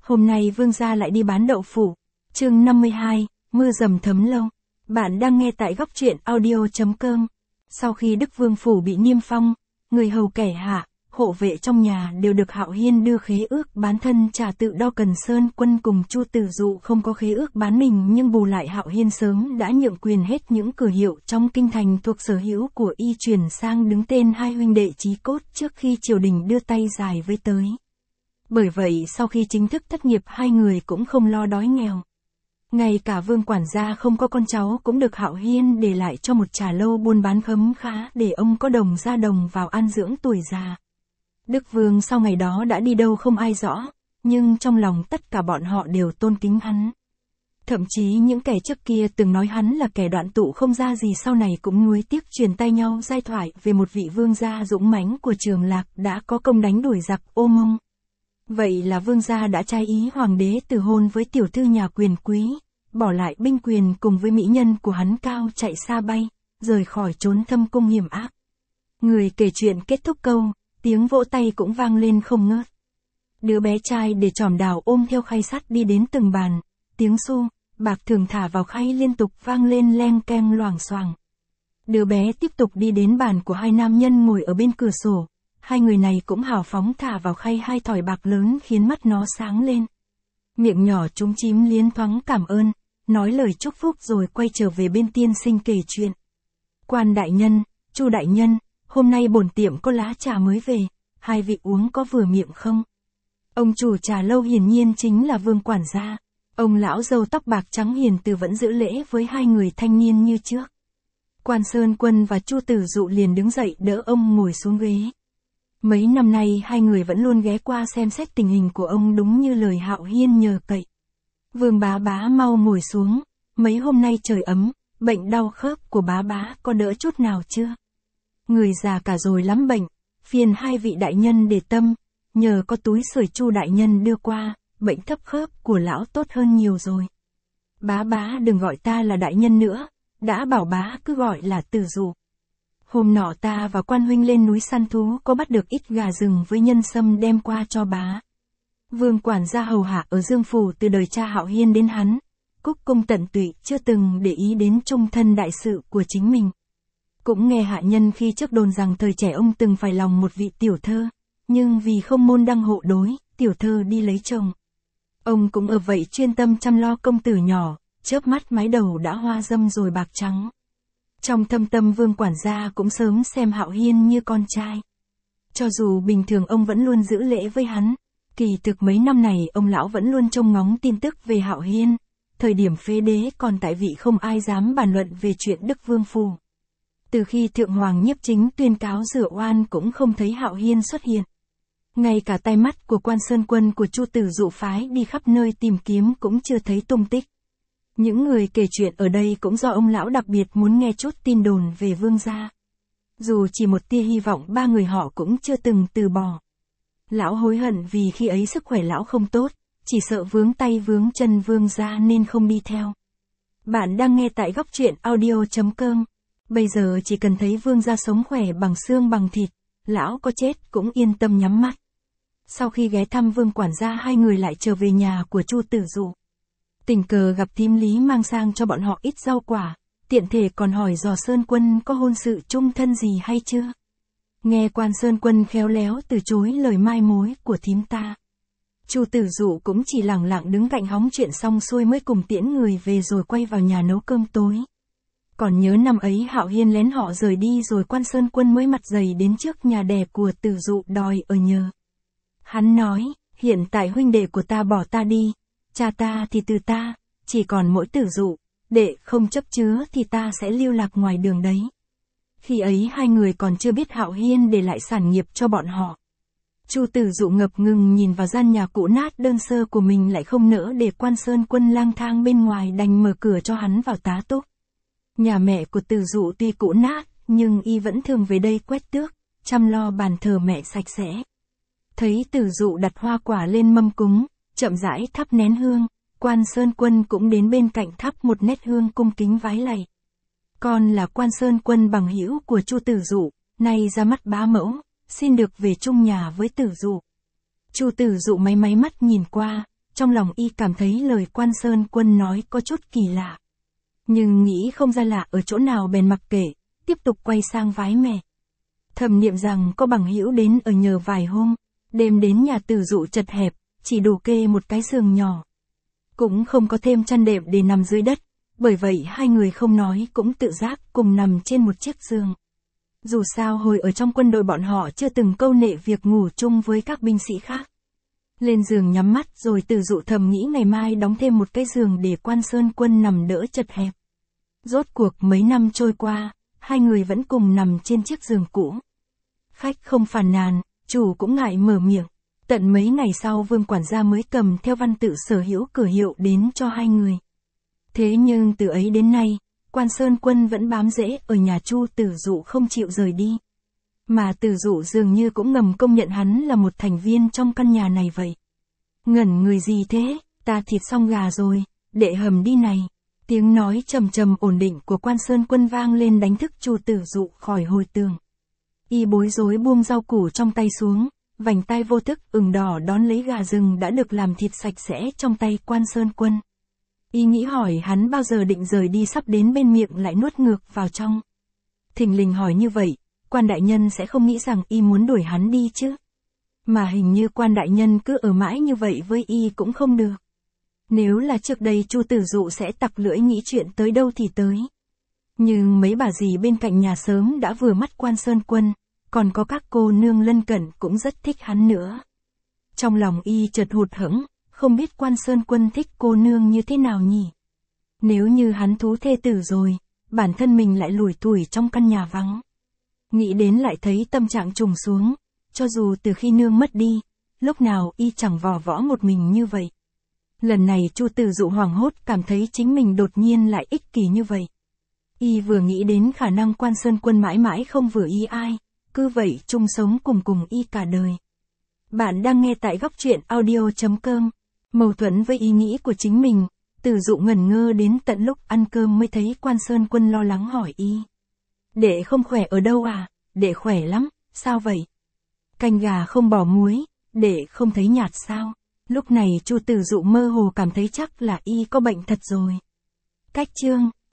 Hôm nay Vương gia lại đi bán đậu phụ. Chương 52, mưa dầm thấm lâu. Bạn đang nghe tại góc truyện audio.com. Sau khi Đức Vương phủ bị niêm phong, người hầu kẻ hạ, hộ vệ trong nhà đều được Hạo Hiên đưa khế ước bán thân trả tự Do Cần Sơn Quân cùng Chu Tử Dụ không có khế ước bán mình, nhưng bù lại Hạo Hiên sớm đã nhượng quyền hết những cửa hiệu trong kinh thành thuộc sở hữu của y chuyển sang đứng tên hai huynh đệ chí cốt trước khi triều đình đưa tay dài với tới. Bởi vậy sau khi chính thức thất nghiệp, hai người cũng không lo đói nghèo. Ngay cả Vương quản gia không có con cháu cũng được Hạo Hiên để lại cho một trà lâu buôn bán khấm khá để ông có đồng ra đồng vào an dưỡng tuổi già. Đức Vương sau ngày đó đã đi đâu không ai rõ, nhưng trong lòng tất cả bọn họ đều tôn kính hắn. Thậm chí những kẻ trước kia từng nói hắn là kẻ đoạn tụ không ra gì sau này cũng nuối tiếc truyền tay nhau giai thoại về một vị vương gia dũng mãnh của Trường Lạc đã có công đánh đuổi giặc Ô Mông. Vậy là vương gia đã trái ý hoàng đế từ hôn với tiểu thư nhà quyền quý, bỏ lại binh quyền cùng với mỹ nhân của hắn cao chạy xa bay, rời khỏi chốn thâm cung hiểm ác. Người kể chuyện kết thúc câu, tiếng vỗ tay cũng vang lên không ngớt. Đứa bé trai để tròm đào ôm theo khay sắt đi đến từng bàn, tiếng xu, bạc thường thả vào khay liên tục vang lên leng keng loảng xoảng. Đứa bé tiếp tục đi đến bàn của hai nam nhân ngồi ở bên cửa sổ, hai người này cũng hào phóng thả vào khay hai thỏi bạc lớn khiến mắt nó sáng lên. Miệng nhỏ trúng chím liến thoáng cảm ơn, nói lời chúc phúc rồi quay trở về bên tiên sinh kể chuyện. Quan đại nhân, Chu đại nhân, hôm nay bổn tiệm có lá trà mới về, hai vị uống có vừa miệng không? Ông chủ trà lâu hiển nhiên chính là Vương quản gia. Ông lão râu tóc bạc trắng hiền từ vẫn giữ lễ với hai người thanh niên như trước. Quan Sơn Quân và Chu Tử Dụ liền đứng dậy đỡ ông ngồi xuống ghế. Mấy năm nay hai người vẫn luôn ghé qua xem xét tình hình của ông đúng như lời Hạo Hiên nhờ cậy. Vương bá bá mau ngồi xuống, mấy hôm nay trời ấm, bệnh đau khớp của bá bá có đỡ chút nào chưa? Người già cả rồi lắm bệnh, phiền hai vị đại nhân để tâm, nhờ có túi sưởi Chu đại nhân đưa qua, bệnh thấp khớp của lão tốt hơn nhiều rồi. Bá bá đừng gọi ta là đại nhân nữa, đã bảo bá cứ gọi là Tử Dụ. Hôm nọ ta và quan huynh lên núi săn thú có bắt được ít gà rừng với nhân sâm đem qua cho bá. Vương quản gia hầu hạ ở Dương phủ từ đời cha Hạo Hiên đến hắn, cúc cung tận tụy chưa từng để ý đến trung thân đại sự của chính mình. Cũng nghe hạ nhân khi trước đồn rằng thời trẻ ông từng phải lòng một vị tiểu thơ, nhưng vì không môn đăng hộ đối, tiểu thơ đi lấy chồng. Ông cũng ở vậy chuyên tâm chăm lo công tử nhỏ, chớp mắt mái đầu đã hoa râm rồi bạc trắng. Trong thâm tâm Vương quản gia cũng sớm xem Hạo Hiên như con trai. Cho dù bình thường ông vẫn luôn giữ lễ với hắn, kỳ thực mấy năm này ông lão vẫn luôn trông ngóng tin tức về Hạo Hiên. Thời điểm phế đế còn tại vị không ai dám bàn luận về chuyện Đức Vương phủ. Từ khi Thượng Hoàng Nhiếp Chính tuyên cáo rửa oan cũng không thấy Hạo Hiên xuất hiện. Ngay cả tai mắt của Quan Sơn Quân của Chu Tử Dụ phái đi khắp nơi tìm kiếm cũng chưa thấy tung tích. Những người kể chuyện ở đây cũng do ông lão đặc biệt muốn nghe chút tin đồn về vương gia. Dù chỉ một tia hy vọng ba người họ cũng chưa từng từ bỏ. Lão hối hận vì khi ấy sức khỏe lão không tốt, chỉ sợ vướng tay vướng chân vương gia nên không đi theo. Bạn đang nghe tại góc truyện audio.com. Bây giờ chỉ cần thấy vương gia sống khỏe bằng xương bằng thịt, lão có chết cũng yên tâm nhắm mắt. Sau khi ghé thăm Vương quản gia, hai người lại trở về nhà của Chu Tử Dụ. Tình cờ gặp thím Lý mang sang cho bọn họ ít rau quả, tiện thể còn hỏi dò Sơn Quân có hôn sự chung thân gì hay chưa. Nghe Quan Sơn Quân khéo léo từ chối lời mai mối của thím ta. Chu Tử Dụ cũng chỉ lẳng lặng đứng cạnh hóng chuyện xong xuôi mới cùng tiễn người về rồi quay vào nhà nấu cơm tối. Còn nhớ năm ấy Hạo Hiên lén họ rời đi rồi Quan Sơn Quân mới mặt dày đến trước nhà đẻ của Tử Dụ đòi ở nhờ. Hắn nói, hiện tại huynh đệ của ta bỏ ta đi, cha ta thì từ ta, chỉ còn mỗi Tử Dụ, đệ không chấp chứa thì ta sẽ lưu lạc ngoài đường đấy. Khi ấy hai người còn chưa biết Hạo Hiên để lại sản nghiệp cho bọn họ. Chu Tử Dụ ngập ngừng nhìn vào gian nhà cũ nát đơn sơ của mình, lại không nỡ để Quan Sơn Quân lang thang bên ngoài, đành mở cửa cho hắn vào tá túc. Nhà mẹ của Tử Dụ tuy cũ nát, nhưng y vẫn thường về đây quét tước, chăm lo bàn thờ mẹ sạch sẽ. Thấy Tử Dụ đặt hoa quả lên mâm cúng, chậm rãi thắp nén hương, Quan Sơn Quân cũng đến bên cạnh thắp một nét hương cung kính vái lạy. Con là Quan Sơn Quân bằng hữu của Chu Tử Dụ, nay ra mắt bá mẫu, xin được về chung nhà với Tử Dụ. Chu Tử Dụ máy mắt nhìn qua, trong lòng y cảm thấy lời Quan Sơn Quân nói có chút kỳ lạ. Nhưng nghĩ không ra lạ ở chỗ nào bèn mặc kệ, tiếp tục quay sang vái mẹ. Thầm niệm rằng có bằng hữu đến ở nhờ vài hôm, đêm đến nhà Từ Dụ chật hẹp, chỉ đủ kê một cái giường nhỏ. Cũng không có thêm chăn đệm để nằm dưới đất, bởi vậy hai người không nói cũng tự giác cùng nằm trên một chiếc giường. Dù sao hồi ở trong quân đội bọn họ chưa từng câu nệ việc ngủ chung với các binh sĩ khác. Lên giường nhắm mắt rồi Từ Dụ thầm nghĩ ngày mai đóng thêm một cái giường để Quan Sơn Quân nằm đỡ chật hẹp. Rốt cuộc mấy năm trôi qua, hai người vẫn cùng nằm trên chiếc giường cũ. Khách không phàn nàn, chủ cũng ngại mở miệng. Tận mấy ngày sau Vương quản gia mới cầm theo văn tự sở hữu cửa hiệu đến cho hai người. Thế nhưng từ ấy đến nay, Quan Sơn Quân vẫn bám rễ ở nhà Chu Tử Dụ không chịu rời đi. Mà Tử Dụ dường như cũng ngầm công nhận hắn là một thành viên trong căn nhà này vậy. Ngẩn người gì thế, ta thịt xong gà rồi, đệ hầm đi này. Tiếng nói trầm trầm ổn định của Quan Sơn Quân vang lên đánh thức Chu Tử Dụ khỏi hồi tưởng. Y bối rối buông rau củ trong tay xuống, vành tay vô thức ửng đỏ đón lấy gà rừng đã được làm thịt sạch sẽ trong tay Quan Sơn Quân. Y nghĩ hỏi hắn bao giờ định rời đi sắp đến bên miệng lại nuốt ngược vào trong. Thình lình hỏi như vậy, Quan đại nhân sẽ không nghĩ rằng y muốn đuổi hắn đi chứ. Mà hình như Quan đại nhân cứ ở mãi như vậy với y cũng không được. Nếu là trước đây Chu Tử Dụ sẽ tặc lưỡi nghĩ chuyện tới đâu thì tới. Nhưng mấy bà dì bên cạnh nhà sớm đã vừa mắt Quan Sơn Quân, còn có các cô nương lân cận cũng rất thích hắn nữa. Trong lòng y chợt hụt hẫng, không biết Quan Sơn Quân thích cô nương như thế nào nhỉ? Nếu như hắn thú thê tử rồi, bản thân mình lại lủi thủi trong căn nhà vắng. Nghĩ đến lại thấy tâm trạng trùng xuống, cho dù từ khi nương mất đi, lúc nào y chẳng vò võ một mình như vậy. Lần này Chu Tử Dụ hoảng hốt cảm thấy chính mình đột nhiên lại ích kỷ như vậy. Y vừa nghĩ đến khả năng Quan Sơn Quân mãi mãi không vừa ý ai, cứ vậy chung sống cùng y cả đời. Bạn đang nghe tại góc truyện audio.com. Mâu thuẫn với ý nghĩ của chính mình, Tử Dụ ngẩn ngơ đến tận lúc ăn cơm mới thấy Quan Sơn Quân lo lắng hỏi y. Đệ không khỏe ở đâu à? Đệ khỏe lắm, sao vậy? Canh gà không bỏ muối, đệ không thấy nhạt sao? Lúc này Chu Tử Dụ mơ hồ cảm thấy chắc là y có bệnh thật rồi. Cách chương